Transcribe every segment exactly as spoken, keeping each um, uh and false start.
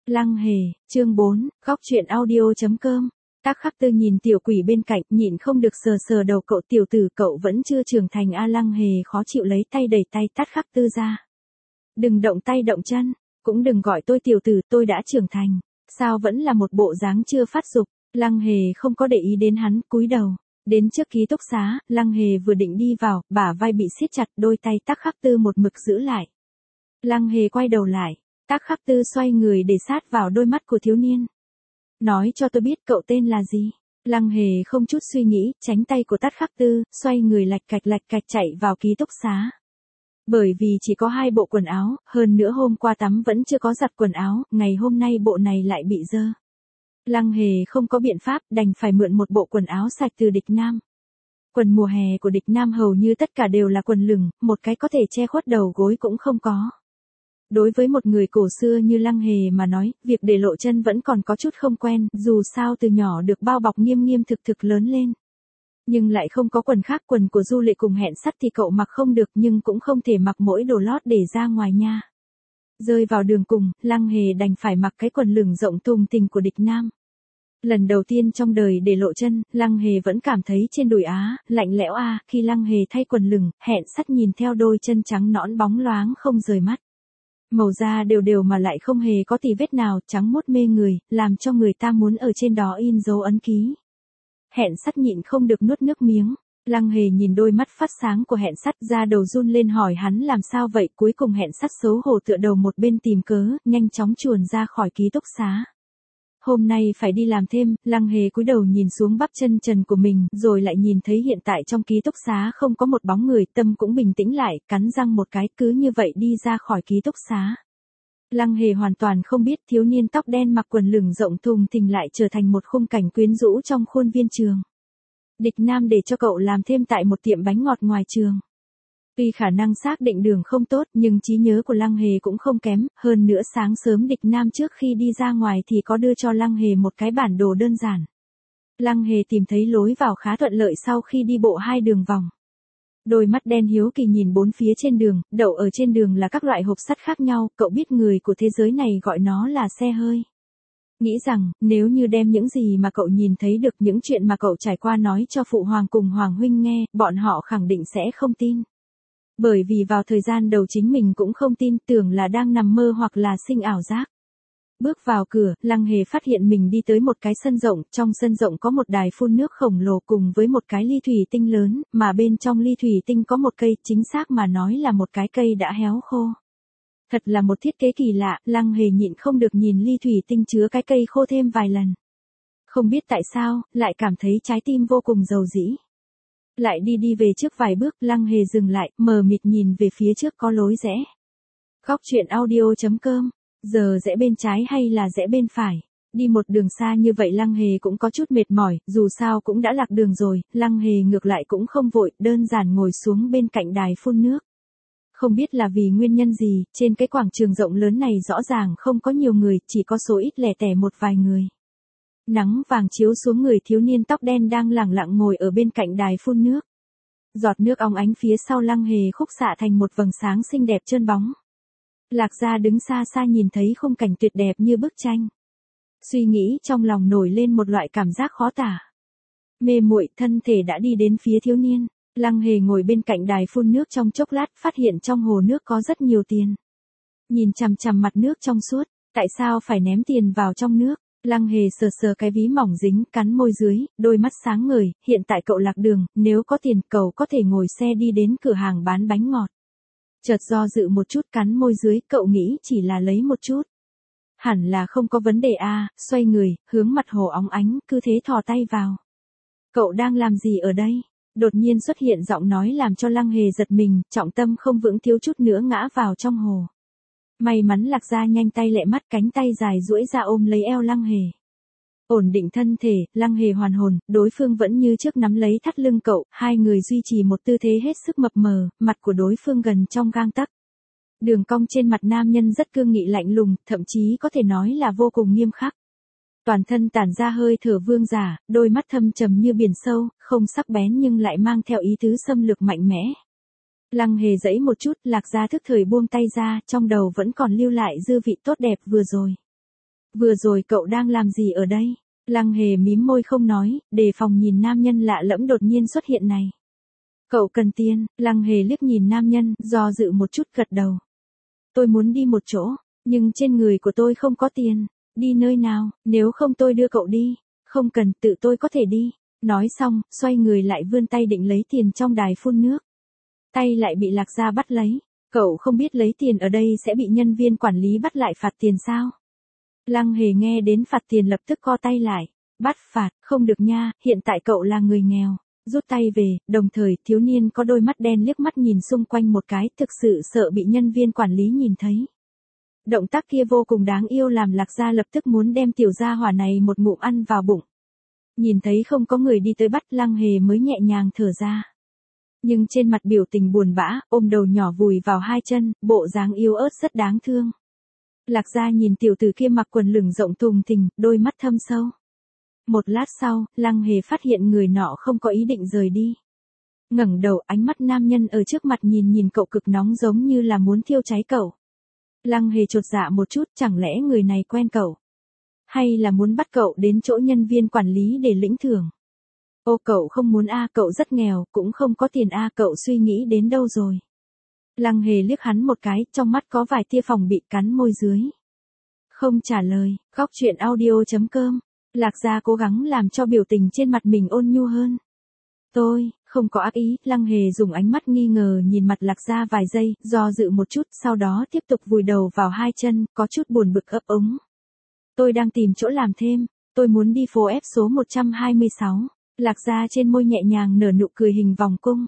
Lăng Hề, chương bốn, góc truyện audio.com. Tác Khắc Tư nhìn tiểu quỷ bên cạnh, nhịn không được sờ sờ đầu cậu, tiểu tử cậu vẫn chưa trưởng thành a. Lăng Hề khó chịu lấy tay đẩy tay Tác Khắc Tư ra. Đừng động tay động chân, cũng đừng gọi tôi tiểu tử, tôi đã trưởng thành. Sao vẫn là một bộ dáng chưa phát dục. Lăng Hề không có để ý đến hắn, cúi đầu. Đến trước ký túc xá, Lăng Hề vừa định đi vào, bả vai bị siết chặt, đôi tay Tác Khắc Tư một mực giữ lại. Lăng Hề quay đầu lại. Tác Khắc Tư xoay người để sát vào đôi mắt của thiếu niên. Nói cho tôi biết cậu tên là gì. Lăng Hề không chút suy nghĩ, tránh tay của Tác Khắc Tư, xoay người lạch cạch lạch cạch chạy vào ký túc xá. Bởi vì chỉ có hai bộ quần áo, hơn nữa hôm qua tắm vẫn chưa có giặt quần áo, ngày hôm nay bộ này lại bị dơ. Lăng Hề không có biện pháp, đành phải mượn một bộ quần áo sạch từ Địch Nam. Quần mùa hè của Địch Nam hầu như tất cả đều là quần lửng, một cái có thể che khuất đầu gối cũng không có. Đối với một người cổ xưa như Lăng Hề mà nói, việc để lộ chân vẫn còn có chút không quen, dù sao từ nhỏ được bao bọc nghiêm nghiêm thực thực lớn lên. Nhưng lại không có quần khác, quần của Du Lệ cùng Hẹn Sắt thì cậu mặc không được, nhưng cũng không thể mặc mỗi đồ lót để ra ngoài nha. Rơi vào đường cùng, Lăng Hề đành phải mặc cái quần lửng rộng thùng thình của Địch Nam. Lần đầu tiên trong đời để lộ chân, Lăng Hề vẫn cảm thấy trên đùi á, lạnh lẽo a. Khi Lăng Hề thay quần lửng, Hẹn Sắt nhìn theo đôi chân trắng nõn bóng loáng không rời mắt. Màu da đều đều mà lại không hề có tì vết nào, trắng muốt mê người, làm cho người ta muốn ở trên đó in dấu ấn ký. Hẹn Sắt nhịn không được nuốt nước miếng. Lăng Hề nhìn đôi mắt phát sáng của Hẹn Sắt, da đầu run lên hỏi hắn làm sao vậy. Cuối cùng Hẹn Sắt xấu hổ tựa đầu một bên tìm cớ, nhanh chóng chuồn ra khỏi ký túc xá. Hôm nay phải đi làm thêm. Lăng Hề cúi đầu nhìn xuống bắp chân trần của mình, rồi lại nhìn thấy hiện tại trong ký túc xá không có một bóng người, tâm cũng bình tĩnh lại, cắn răng một cái, cứ như vậy đi ra khỏi ký túc xá. Lăng Hề hoàn toàn không biết thiếu niên tóc đen mặc quần lửng rộng thùng thình lại trở thành một khung cảnh quyến rũ trong khuôn viên trường. Địch Nam để cho cậu làm thêm tại một tiệm bánh ngọt ngoài trường. Tuy khả năng xác định đường không tốt, nhưng trí nhớ của Lăng Hề cũng không kém, hơn nữa sáng sớm Địch Nam trước khi đi ra ngoài thì có đưa cho Lăng Hề một cái bản đồ đơn giản. Lăng Hề tìm thấy lối vào khá thuận lợi sau khi đi bộ hai đường vòng. Đôi mắt đen hiếu kỳ nhìn bốn phía trên đường, đậu ở trên đường là các loại hộp sắt khác nhau, cậu biết người của thế giới này gọi nó là xe hơi. Nghĩ rằng, nếu như đem những gì mà cậu nhìn thấy được, những chuyện mà cậu trải qua nói cho Phụ Hoàng cùng Hoàng Huynh nghe, bọn họ khẳng định sẽ không tin. Bởi vì vào thời gian đầu chính mình cũng không tin, tưởng là đang nằm mơ hoặc là sinh ảo giác. Bước vào cửa, Lăng Hề phát hiện mình đi tới một cái sân rộng, trong sân rộng có một đài phun nước khổng lồ cùng với một cái ly thủy tinh lớn, mà bên trong ly thủy tinh có một cây, chính xác mà nói là một cái cây đã héo khô. Thật là một thiết kế kỳ lạ, Lăng Hề nhịn không được nhìn ly thủy tinh chứa cái cây khô thêm vài lần. Không biết tại sao, lại cảm thấy trái tim vô cùng dầu dĩ. Lại đi đi về trước vài bước, Lăng Hề dừng lại, mờ mịt nhìn về phía trước có lối rẽ. Góc truyện audio.com. Giờ rẽ bên trái hay là rẽ bên phải? Đi một đường xa như vậy Lăng Hề cũng có chút mệt mỏi, dù sao cũng đã lạc đường rồi. Lăng Hề ngược lại cũng không vội, đơn giản ngồi xuống bên cạnh đài phun nước. Không biết là vì nguyên nhân gì, trên cái quảng trường rộng lớn này rõ ràng không có nhiều người, chỉ có số ít lẻ tẻ một vài người. Nắng vàng chiếu xuống người thiếu niên tóc đen đang lẳng lặng ngồi ở bên cạnh đài phun nước. Giọt nước óng ánh phía sau Lăng Hề khúc xạ thành một vầng sáng xinh đẹp trơn bóng. Lạc Gia đứng xa xa nhìn thấy khung cảnh tuyệt đẹp như bức tranh. Suy nghĩ trong lòng nổi lên một loại cảm giác khó tả. Mê muội, thân thể đã đi đến phía thiếu niên. Lăng Hề ngồi bên cạnh đài phun nước trong chốc lát, phát hiện trong hồ nước có rất nhiều tiền. Nhìn chằm chằm mặt nước trong suốt, tại sao phải ném tiền vào trong nước? Lăng Hề sờ sờ cái ví mỏng dính, cắn môi dưới, đôi mắt sáng ngời, hiện tại cậu lạc đường, nếu có tiền cậu có thể ngồi xe đi đến cửa hàng bán bánh ngọt. Chợt do dự một chút, cắn môi dưới, cậu nghĩ chỉ là lấy một chút. Hẳn là không có vấn đề a. Xoay người, hướng mặt hồ óng ánh, cứ thế thò tay vào. Cậu đang làm gì ở đây? Đột nhiên xuất hiện giọng nói làm cho Lăng Hề giật mình, trọng tâm không vững thiếu chút nữa ngã vào trong hồ. May mắn Lạc Gia nhanh tay lẹ mắt, cánh tay dài duỗi ra ôm lấy eo Lăng Hề. Ổn định thân thể, Lăng Hề hoàn hồn, đối phương vẫn như trước nắm lấy thắt lưng cậu, hai người duy trì một tư thế hết sức mập mờ, mặt của đối phương gần trong gang tấc. Đường cong trên mặt nam nhân rất cương nghị lạnh lùng, thậm chí có thể nói là vô cùng nghiêm khắc. Toàn thân tản ra hơi thở vương giả, đôi mắt thâm trầm như biển sâu, không sắc bén nhưng lại mang theo ý tứ xâm lược mạnh mẽ. Lăng Hề giãy một chút, Lạc Gia thức thời buông tay ra, trong đầu vẫn còn lưu lại dư vị tốt đẹp vừa rồi. vừa rồi cậu đang làm gì ở đây? Lăng Hề mím môi không nói, đề phòng nhìn nam nhân lạ lẫm đột nhiên xuất hiện này. Cậu cần tiền, Lăng Hề liếc nhìn nam nhân, do dự một chút gật đầu. Tôi muốn đi một chỗ, nhưng trên người của tôi không có tiền. Đi nơi nào, nếu không tôi đưa cậu đi. Không cần, tự tôi có thể đi. Nói xong, xoay người lại vươn tay định lấy tiền trong đài phun nước. Tay lại bị Lạc Gia bắt lấy. Cậu không biết lấy tiền ở đây sẽ bị nhân viên quản lý bắt lại phạt tiền sao? Lăng Hề nghe đến phạt tiền lập tức co tay lại. Bắt phạt, không được nha, hiện tại cậu là người nghèo. Rút tay về, đồng thời thiếu niên có đôi mắt đen liếc mắt nhìn xung quanh một cái, thực sự sợ bị nhân viên quản lý nhìn thấy. Động tác kia vô cùng đáng yêu làm Lạc Gia lập tức muốn đem tiểu gia hỏa này một ngụm ăn vào bụng. Nhìn thấy không có người đi tới bắt, Lăng Hề mới nhẹ nhàng thở ra. Nhưng trên mặt biểu tình buồn bã, ôm đầu nhỏ vùi vào hai chân, bộ dáng yếu ớt rất đáng thương. Lạc Gia nhìn tiểu tử kia mặc quần lửng rộng thùng thình, đôi mắt thâm sâu. Một lát sau, Lăng Hề phát hiện người nọ không có ý định rời đi. Ngẩng đầu, ánh mắt nam nhân ở trước mặt nhìn nhìn cậu cực nóng giống như là muốn thiêu cháy cậu. Lăng Hề chột dạ một chút, chẳng lẽ người này quen cậu? Hay là muốn bắt cậu đến chỗ nhân viên quản lý để lĩnh thưởng? Ô cậu không muốn a, cậu rất nghèo, cũng không có tiền a, cậu suy nghĩ đến đâu rồi? Lăng Hề liếc hắn một cái, trong mắt có vài tia phòng bị, cắn môi dưới. Không trả lời, góc truyện audio chấm com. Lạc Gia cố gắng làm cho biểu tình trên mặt mình ôn nhu hơn. Tôi, không có ác ý, Lăng Hề dùng ánh mắt nghi ngờ nhìn mặt Lạc Gia vài giây, do dự một chút, sau đó tiếp tục vùi đầu vào hai chân, có chút buồn bực ấp úng. Tôi đang tìm chỗ làm thêm, tôi muốn đi phố F số một trăm hai mươi sáu. Lạc Gia trên môi nhẹ nhàng nở nụ cười hình vòng cung.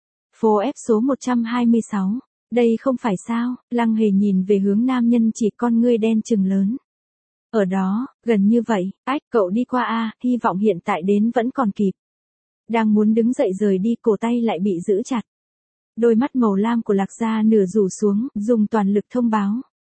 Phố F số một trăm hai mươi sáu, đây không phải sao? Lăng Hề nhìn về hướng nam nhân chỉ con ngươi đen trừng lớn. Ở đó, gần như vậy, ách, cậu đi qua a, hy vọng hiện tại đến vẫn còn kịp. Đang muốn đứng dậy rời đi, cổ tay lại bị giữ chặt. Đôi mắt màu lam của Lạc Gia nửa rủ xuống, dùng toàn lực thông báo.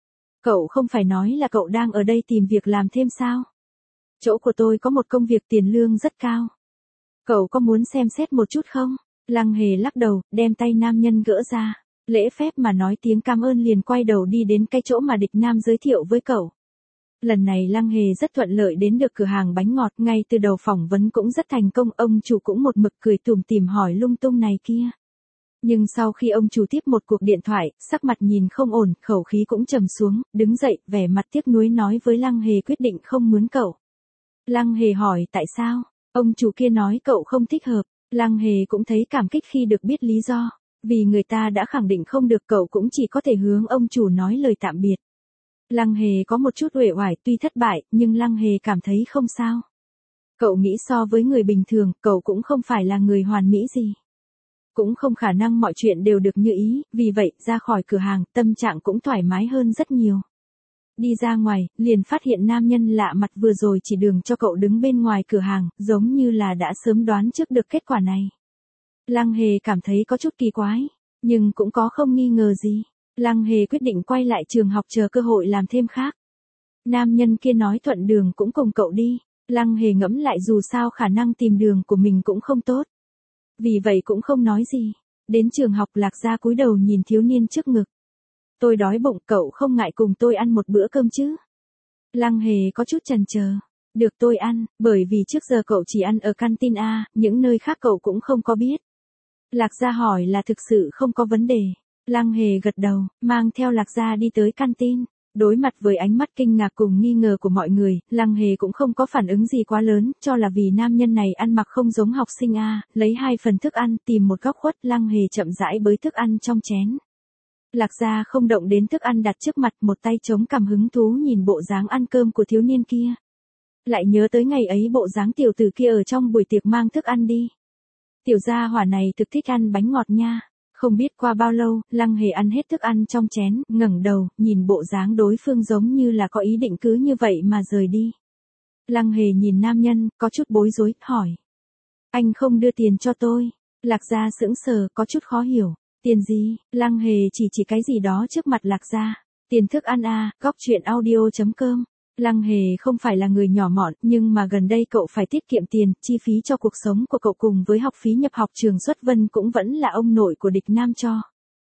Cậu không phải nói là cậu đang ở đây tìm việc làm thêm sao? Chỗ của tôi có một công việc tiền lương rất cao. Cậu có muốn xem xét một chút không? Lăng Hề lắc đầu, đem tay nam nhân gỡ ra. Lễ phép mà nói tiếng cảm ơn liền quay đầu đi đến cái chỗ mà địch nam giới thiệu với cậu. Lần này Lăng Hề rất thuận lợi đến được cửa hàng bánh ngọt, ngay từ đầu phỏng vấn cũng rất thành công, ông chủ cũng một mực cười tủm tỉm hỏi lung tung này kia. Nhưng sau khi ông chủ tiếp một cuộc điện thoại, sắc mặt nhìn không ổn, khẩu khí cũng trầm xuống, đứng dậy, vẻ mặt tiếc nuối nói với Lăng Hề quyết định không mướn cậu. Lăng Hề hỏi tại sao? Ông chủ kia nói cậu không thích hợp. Lăng Hề cũng thấy cảm kích khi được biết lý do. Vì người ta đã khẳng định không được, cậu cũng chỉ có thể hướng ông chủ nói lời tạm biệt. Lăng Hề có một chút uể oải, tuy thất bại, nhưng Lăng Hề cảm thấy không sao. Cậu nghĩ so với người bình thường, cậu cũng không phải là người hoàn mỹ gì. Cũng không khả năng mọi chuyện đều được như ý, vì vậy, ra khỏi cửa hàng, tâm trạng cũng thoải mái hơn rất nhiều. Đi ra ngoài, liền phát hiện nam nhân lạ mặt vừa rồi chỉ đường cho cậu đứng bên ngoài cửa hàng, giống như là đã sớm đoán trước được kết quả này. Lăng Hề cảm thấy có chút kỳ quái, nhưng cũng có không nghi ngờ gì. Lăng Hề quyết định quay lại trường học chờ cơ hội làm thêm khác. Nam nhân kia nói thuận đường cũng cùng cậu đi. Lăng Hề ngẫm lại dù sao khả năng tìm đường của mình cũng không tốt. Vì vậy cũng không nói gì. Đến trường học, Lạc Gia cúi đầu nhìn thiếu niên trước ngực. Tôi đói bụng, cậu không ngại cùng tôi ăn một bữa cơm chứ? Lăng Hề có chút chần chờ. Được, tôi ăn, bởi vì trước giờ cậu chỉ ăn ở canteen A, những nơi khác cậu cũng không có biết. Lạc Gia hỏi là thực sự không có vấn đề. Lăng Hề gật đầu, mang theo Lạc Gia đi tới canteen. Đối mặt với ánh mắt kinh ngạc cùng nghi ngờ của mọi người, Lăng Hề cũng không có phản ứng gì quá lớn, cho là vì nam nhân này ăn mặc không giống học sinh A, lấy hai phần thức ăn, tìm một góc khuất, Lăng Hề chậm rãi bới thức ăn trong chén. Lạc Gia không động đến thức ăn đặt trước mặt, một tay chống cằm hứng thú nhìn bộ dáng ăn cơm của thiếu niên kia. Lại nhớ tới ngày ấy bộ dáng tiểu tử kia ở trong buổi tiệc mang thức ăn đi. Tiểu gia hỏa này thực thích ăn bánh ngọt nha. Không biết qua bao lâu, Lăng Hề ăn hết thức ăn trong chén, ngẩng đầu, nhìn bộ dáng đối phương giống như là có ý định cứ như vậy mà rời đi. Lăng Hề nhìn nam nhân, có chút bối rối, hỏi. Anh không đưa tiền cho tôi. Lạc Gia sững sờ, có chút khó hiểu. Tiền gì? Lăng Hề chỉ chỉ cái gì đó trước mặt Lạc Gia. Tiền thức ăn à, góc truyện audio chấm com. Lăng Hề không phải là người nhỏ mọn, nhưng mà gần đây cậu phải tiết kiệm tiền, chi phí cho cuộc sống của cậu cùng với học phí nhập học trường Xuất Vân cũng vẫn là ông nội của địch nam cho.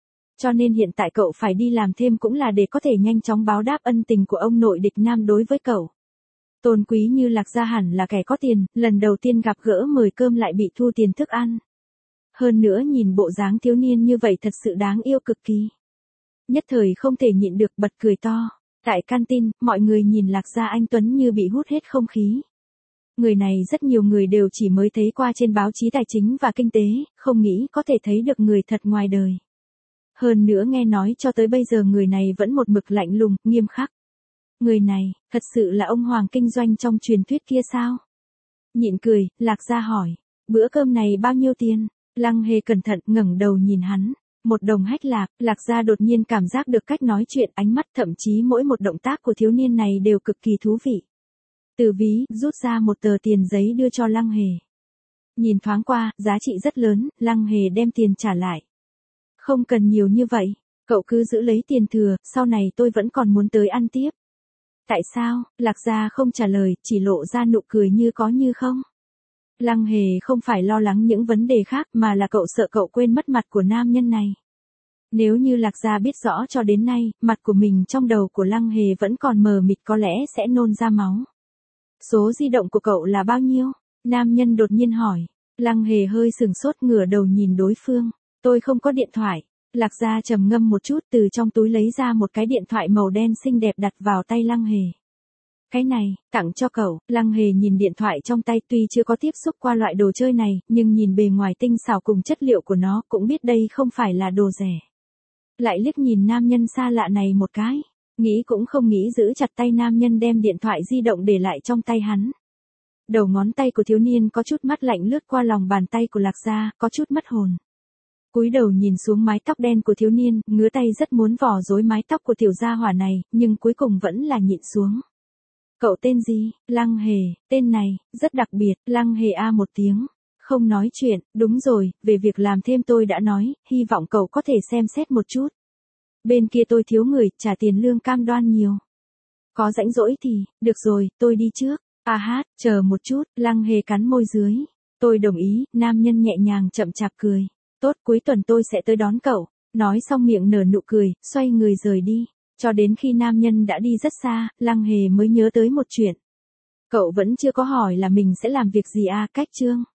Cho nên hiện tại cậu phải đi làm thêm cũng là để có thể nhanh chóng báo đáp ân tình của ông nội địch Nam đối với cậu. Tôn Quý như Lạc Gia hẳn là kẻ có tiền, lần đầu tiên gặp gỡ mời cơm lại bị thu tiền thức ăn. Hơn nữa nhìn bộ dáng thiếu niên như vậy thật sự đáng yêu cực kỳ. Nhất thời không thể nhịn được bật cười to. Tại canteen, mọi người nhìn Lạc Gia anh Tuấn như bị hút hết không khí. Người này rất nhiều người đều chỉ mới thấy qua trên báo chí tài chính và kinh tế, không nghĩ có thể thấy được người thật ngoài đời. Hơn nữa nghe nói cho tới bây giờ người này vẫn một mực lạnh lùng, nghiêm khắc. Người này, thật sự là ông Hoàng kinh doanh trong truyền thuyết kia sao? Nhịn cười, Lạc Gia hỏi, bữa cơm này bao nhiêu tiền? Lăng Hề cẩn thận ngẩng đầu nhìn hắn. Một đồng hách lạc, Lạc Gia đột nhiên cảm giác được cách nói chuyện, ánh mắt, thậm chí mỗi một động tác của thiếu niên này đều cực kỳ thú vị. Từ ví, rút ra một tờ tiền giấy đưa cho Lăng Hề. Nhìn thoáng qua, giá trị rất lớn, Lăng Hề đem tiền trả lại. Không cần nhiều như vậy, cậu cứ giữ lấy tiền thừa, sau này tôi vẫn còn muốn tới ăn tiếp. Tại sao? Lạc Gia không trả lời, chỉ lộ ra nụ cười như có như không. Lăng Hề không phải lo lắng những vấn đề khác mà là cậu sợ cậu quên mất mặt của nam nhân này. Nếu như Lạc Gia biết rõ cho đến nay, mặt của mình trong đầu của Lăng Hề vẫn còn mờ mịt có lẽ sẽ nôn ra máu. Số di động của cậu là bao nhiêu? Nam nhân đột nhiên hỏi. Lăng Hề hơi sừng sốt ngửa đầu nhìn đối phương. Tôi không có điện thoại. Lạc Gia trầm ngâm một chút từ trong túi lấy ra một cái điện thoại màu đen xinh đẹp đặt vào tay Lăng Hề. Cái này, tặng cho cậu. Lăng Hề nhìn điện thoại trong tay tuy chưa có tiếp xúc qua loại đồ chơi này, nhưng nhìn bề ngoài tinh xảo cùng chất liệu của nó cũng biết đây không phải là đồ rẻ. Lại liếc nhìn nam nhân xa lạ này một cái. Nghĩ cũng không nghĩ giữ chặt tay nam nhân đem điện thoại di động để lại trong tay hắn. Đầu ngón tay của thiếu niên có chút mắt lạnh lướt qua lòng bàn tay của Lạc Gia, có chút mất hồn. Cúi đầu nhìn xuống mái tóc đen của thiếu niên, ngứa tay rất muốn vò rối mái tóc của tiểu gia hỏa này, nhưng cuối cùng vẫn là nhịn xuống. Cậu tên gì? Lăng Hề, tên này, rất đặc biệt, Lăng Hề a một tiếng. Không nói chuyện, đúng rồi, về việc làm thêm tôi đã nói, hy vọng cậu có thể xem xét một chút. Bên kia tôi thiếu người, trả tiền lương cam đoan nhiều. Có rãnh rỗi thì, được rồi, tôi đi trước. A hát, chờ một chút, Lăng Hề cắn môi dưới. Tôi đồng ý, nam nhân nhẹ nhàng chậm chạp cười. Tốt, cuối tuần tôi sẽ tới đón cậu. Nói xong miệng nở nụ cười, xoay người rời đi. Cho đến khi nam nhân đã đi rất xa, Lăng Hề mới nhớ tới một chuyện. Cậu vẫn chưa có hỏi là mình sẽ làm việc gì à, cách chương.